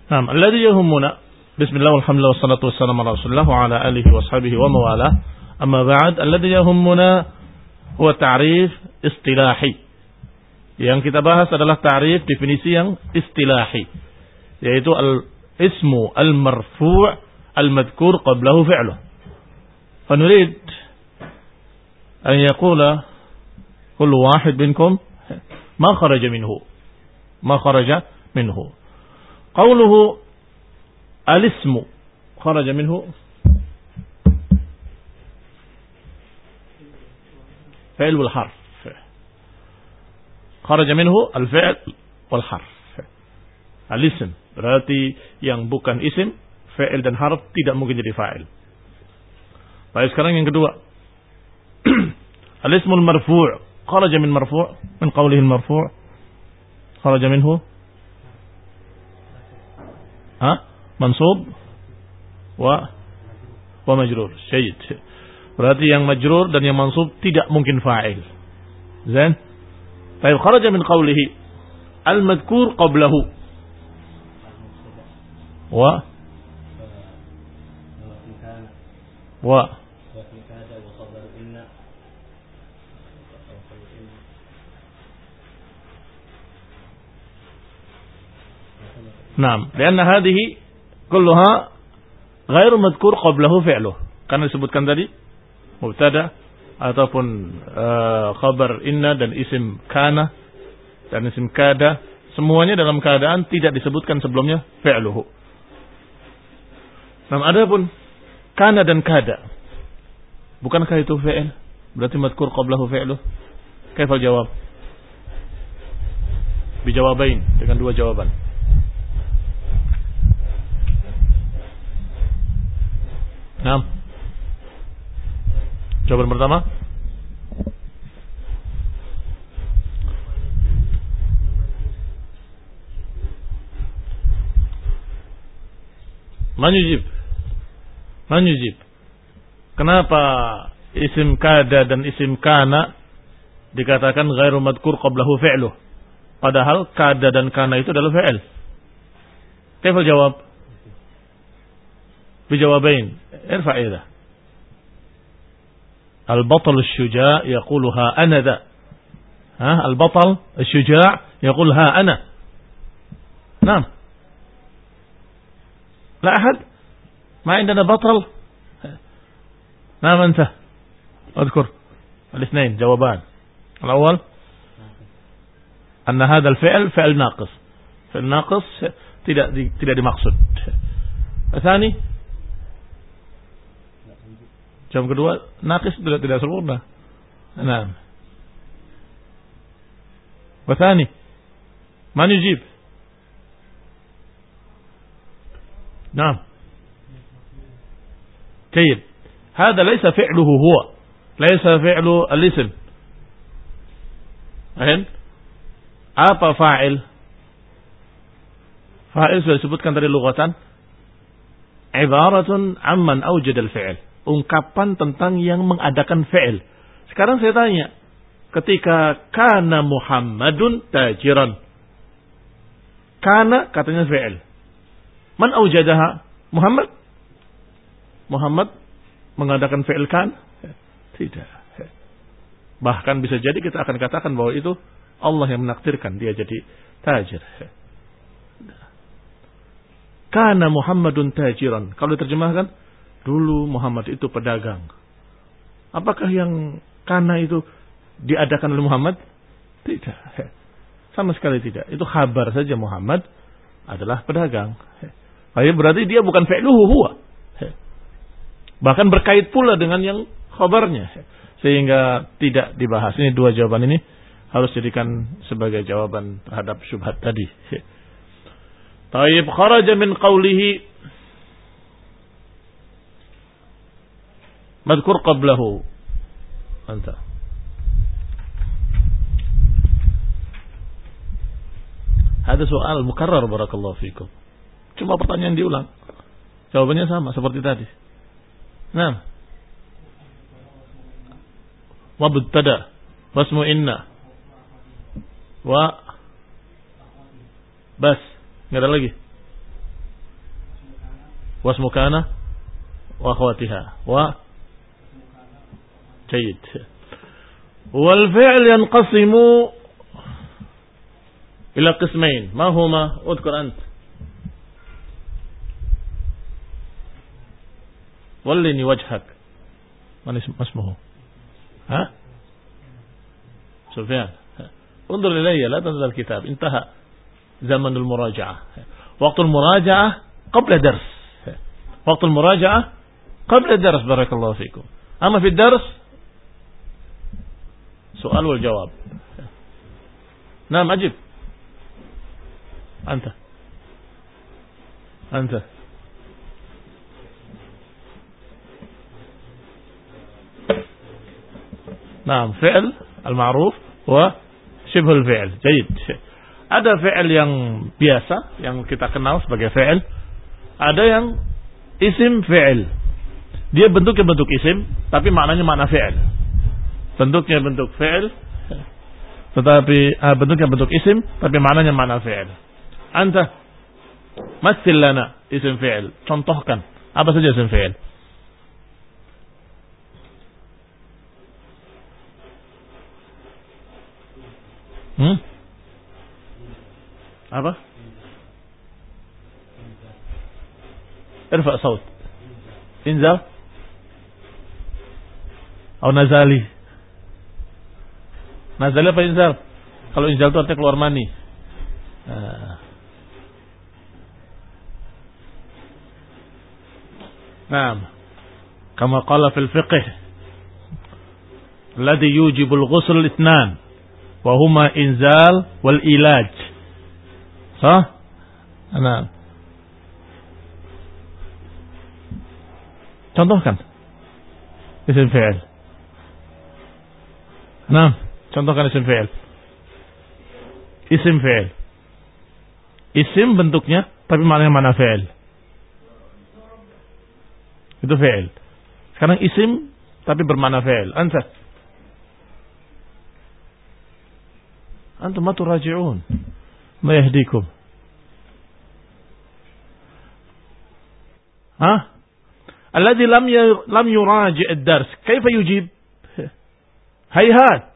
Naam, alladhi yahummuna. Bismillah walhamdulillah wassalatu wassalamu ala Rasulillah wa ala alihi wa sahbihi wa mawalah. Amma ba'd, alladhi yahummuna huwa ta'rif istilahi. Yang kita bahas adalah ta'rif definisi yang istilahi, yaitu al-ismu al-marfu' al-madhkur qablahu fi'luh. Fanurid an yaqula kullu wahid minkum ma kharaja minhu. Ma kharaja minhu. Qawluhu al-ismu kharaja minhu fi'l wal harf. Kharaja minhu al-fi'l wal harf. Al-ism berarti yang bukan isim, fi'il dan harf tidak mungkin jadi fa'il. Baik, sekarang yang kedua. Al-ismul marfu' kharaja min marfu' min qawlihi al-marfu' kharaja minhu mansub wa majrur. Syait. Berarti yang majrur dan yang mansub tidak mungkin fa'il. Zain? Baik, kharaja min qawlihi al-madhkur qablahu wa Naam, karena hadhihi kulluha ghairu madhkur qablahu fi'luh. Karena disebutkan tadi mubtada ataupun khabar inna dan isim kana dan isim kada, semuanya dalam keadaan tidak disebutkan sebelumnya fi'luhu. Nah, adapun kana dan kada, bukankah itu fi'il? Berarti madhkur qablahu fi'luh. Kaifal jawab? Bijawabain, dengan dua jawaban. Nah, jawaban pertama, man yujib. Kenapa isim kada dan isim kana dikatakan ghairu madhkur qablahu fi'luh, padahal kada dan kana itu adalah fi'il? Kaifal jawab? Bijawabain. Irfa' idha. Al-batal asy-syuja' yaqulu ha ana dha. Al-batal asy-syuja' yaqul ha ana. Naam. La ahad ma indana batal. Naam anta. اذكر الاثنين جوابان. الأول أن هذا الفعل فعل ناقص. فعل ناقص tidak dimaksud. الثاني, jam kedua, naqis tidak sempurna. Naam. Wathani, man yujib? Naam. Jayyid. Hada laysa fi'luhu huwa. Laysa fi'lu al-ism. Apa fa'il? Fa'il sudah disebutkan tadi lughatan. Ibaratun amman awjada al-fi'l. Ungkapan tentang yang mengadakan fi'il. Sekarang saya tanya, ketika kana Muhammadun tajiran, kana katanya fi'il. Man aujadaha? Muhammad mengadakan fi'il kan? Tidak. Bahkan bisa jadi kita akan katakan bahwa itu Allah yang menakdirkan dia jadi tajir. Kana Muhammadun tajiran. Kalau diterjemahkan, dulu Muhammad itu pedagang. Apakah yang kana itu diadakan oleh Muhammad? Tidak. Sama sekali tidak. Itu khabar saja Muhammad adalah pedagang. Berarti dia bukan fi'luhu huwa. Bahkan berkait pula dengan yang khabarnya. Sehingga tidak dibahas. Ini dua jawaban ini harus jadikan sebagai jawaban terhadap syubhat tadi. Taib kharaja min qawlihi madhkur qablahu. Anta. Ada soal mukarrar barakallahu fikum. Cuma pertanyaan diulang. Jawabannya sama seperti tadi. Nah. Wa mubtada wasmu inna wa bas. Enggak ada lagi. Wasmu kana wa akhwatiha wa jayyid. Wal fi'l yanqasimu ila qismain. Ma huma? Udhkur ant. Wallini wajhak. Man ismuhu? Ha? Sufyan. انظر إلي لا تنظر الكتاب. انتهى زمن المراجعة. وقت المراجعة قبل درس. وقت المراجعة قبل الدرس. بارك الله فيكم. أما في الدرس سؤال والجواب. نعم أجب. أنت نعم. فعل المعروف وشبه الفعل. جيد. Ada fi'il yang biasa yang kita kenal sebagai fi'il, ada yang isim fi'il. Dia bentuknya bentuk isim tapi maknanya makna fi'il. Bentuknya bentuk fi'il tetapi bentuknya bentuk isim tapi maknanya makna fi'il. Anta mathil lana isim fi'il. Contohkan apa saja isim fi'il. Apa? Irfa saut. Inzal atau nazali. Nazali apa inzal? Kalau inzal itu artinya keluar mani. Naam. Kama qala fil fiqh alladhi yujibu al-ghusl ithnan wa huma inzal wal ilaj. Sah? Naam. Contohkan isim fi'il. Naam, contohkan isim fi'il. Isim fi'il. Isim bentuknya tapi maknanya mana fi'il. Itu fi'il. Sekarang isim tapi bermakna fi'il. Antum ma turaji'un. Ma yahdikum. الذي لم يراجع الدرس كيف يجيب؟ هيهات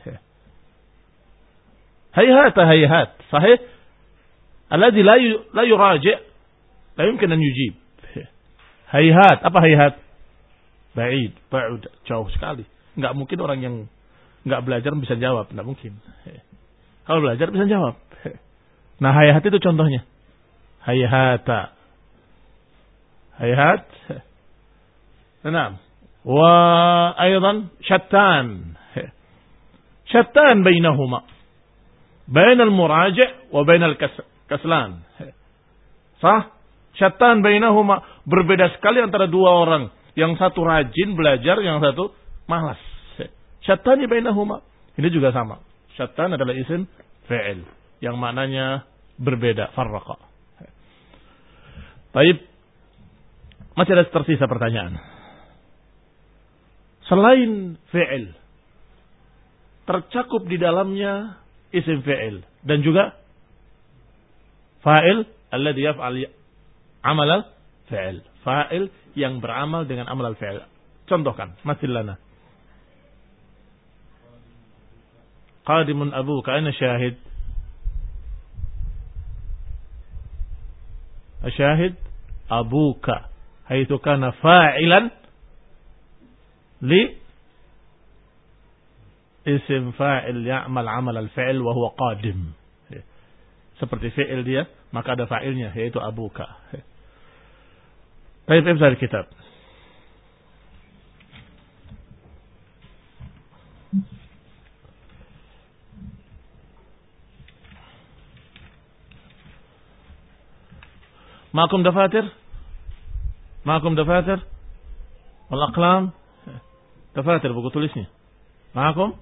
صحيح. الذي لا يراجع لا يمكن أن يجيب. هيهات. Apa هيهات? بعيد jauh sekali. Enggak mungkin orang yang enggak belajar bisa jawab, enggak mungkin. Kalau belajar bisa jawab. Nah, hayhat itu contohnya. Hayhat. نعم. وأيضا شتان بينهما بين المراجع وبين الكسلان. صح؟ شتان بينهما, berbeda sekali antara dua orang, yang satu rajin belajar, yang satu malas. Syattani bainahuma. Ini juga sama. Syattan adalah isim fi'il yang maknanya berbeda, farraqa. Baik. Masih ada tersisa pertanyaan. Selain fi'il, tercakup di dalamnya isim fi'il dan juga fa'il alladhi yaf'al amal al-fi'il. Fa'il yang beramal dengan amal al-fi'il. Contohkan, mathil lana. Qadimun abuka, ana syahid. Asyahid abuka haitsu kana fa'ilan li isim fa'il ya'mal amal al-fi'il wa huwa qadim. Seperti fi'il dia, maka ada fa'ilnya yaitu abuka. Baik, ifzal kitab. Ma'akum dafatir? Ma'akum dafatir? Wal aqlam? Dafatir, buku tulisnya. Ma'akum?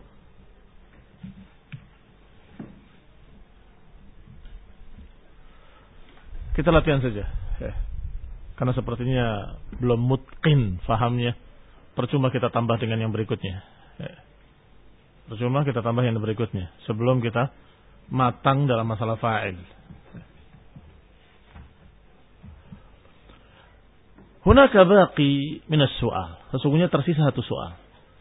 Kita latihan saja. Karena sepertinya belum mutqin fahamnya. Percuma kita tambah dengan yang berikutnya. Percuma kita tambah yang berikutnya. Sebelum kita matang dalam masalah fa'il. Hunaka baqi minas soal. Sesungguhnya tersisa satu soal.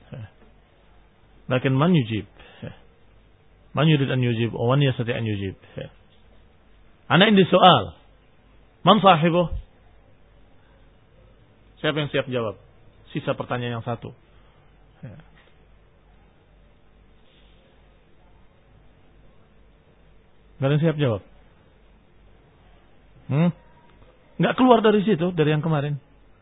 Lakin man yujib. Man yurid an yujib. Wa man yastati an yujib. Ana indi soal. Man sahibuh? Siapa yang siap jawab? Sisa pertanyaan yang satu. Gak ada yang siap jawab. Gak keluar dari situ, dari yang kemarin.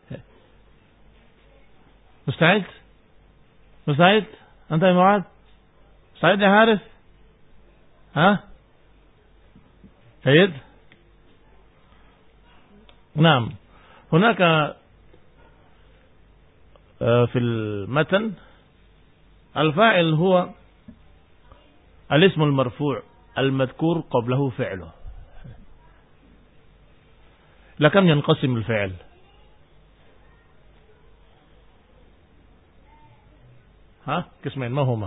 Musta'id? Musta'id? Anta ya Mu'ad? Musta'id ya Harith? Hah? Syed? Naam. Hunaka في المتن الفاعل هو الاسم المرفوع المذكور قبله فعله. لكم ينقسم الفعل؟ قسمين ما هما؟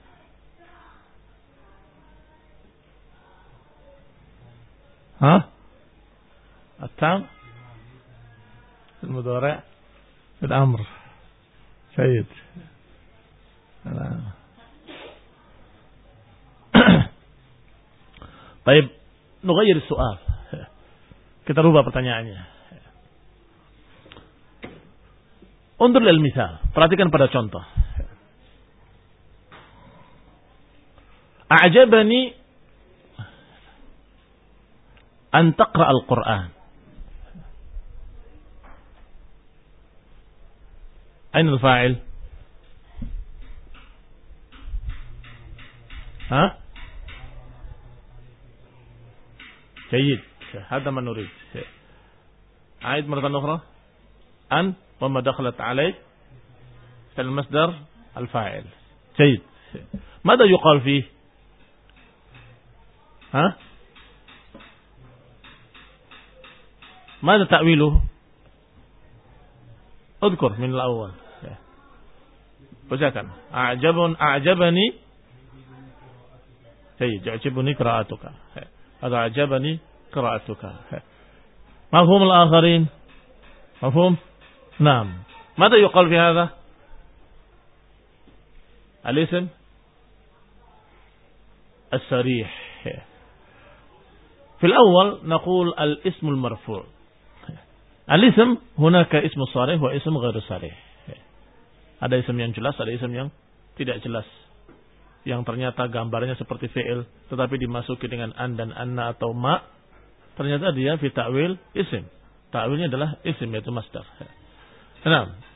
التام، المضارع، الأمر. سيد. Baik, nughayyir soal. Kita rubah pertanyaannya. Undur lil misal, perhatikan pada contoh. A'jabani an taqra al-Qur'an. أين الفاعل؟ جيد، هذا ما نريد. أعيد مرة أخرى. أن وما دخلت عليه في المصدر الفاعل. جيد. ماذا يقال فيه؟ ماذا تأويله؟ اذكر من الأول. bacakan. A'jabani. Ya'jibuni qira'atuka. Atau a'jabani qira'atuka. Mafhum al-akharin? Mafhum? Naam. Mada yuqal fi hadha? Al-ism as-sarih. في الأول نقول الاسم المرفوع. الاسم هناك اسم صريح واسم غير صريح. Ada isim yang jelas, ada isim yang tidak jelas. Yang ternyata gambarnya seperti fi'il, tetapi dimasuki dengan an dan anna atau ma. Ternyata dia fi ta'wil isim. Ta'wilnya adalah isim, yaitu masdar. Nah,